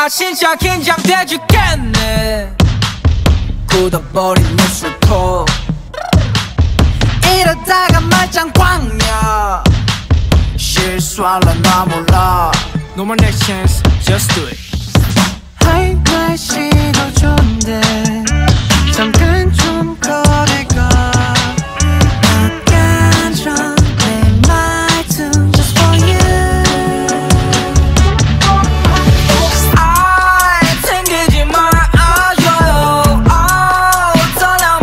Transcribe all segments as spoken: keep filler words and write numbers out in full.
아 진짜 긴장돼 죽겠네. 굳어버린 입술코 이러다가 말짱 광야 실수할라 나 몰라. No more next chance, just do it. 하이 날씨도 좋은데 잠깐 좀 거리가 약간 좀 내 말투 just for you. 아이 챙기지 말아줘요. 설령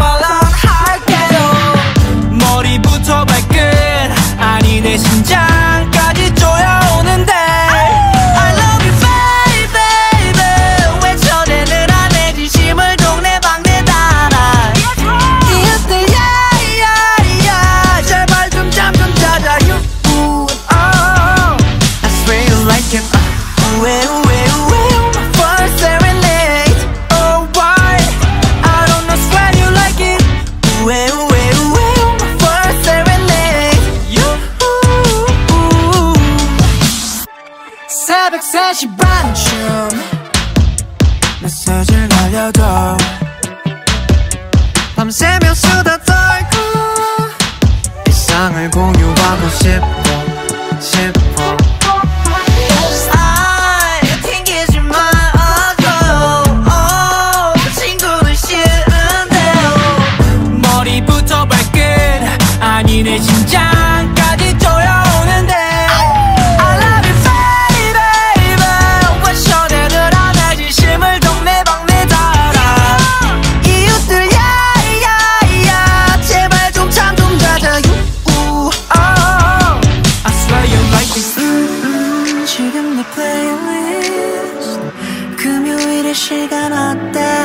말랑할게요. 머리부터 발끝 아니 내 심장까지 쪼여오는데 I love you baby. 왜 전에는 안 해 진심을 동네방네 달아. 이웃들 야야야 제발 좀 잠 좀 자자. You ooh, oh. I swear you like it. 우에 우에 우에 my first serenade. Oh why I don't know swear you like it. 우에 우에 우에 my first serenade. You 새벽 세 시 반쯤 메시지를 날려도 밤새며 수다 떨고 일상을 공유하고 싶어 싶어. 아이 튕기지 말아줘요. oh, 친구는 싫은데요. 머리부터 발끝 아니 내 심장까지 쪼여오는데 I love you baby. 왜 전에는 안 해 진심을 동네방네 달아. 이웃들 야야야 제발 좀 잠 좀 자자. You ooh, oh. I swear you like it. 음, 지금 내 플레이리스트 금요일의 시간 어때?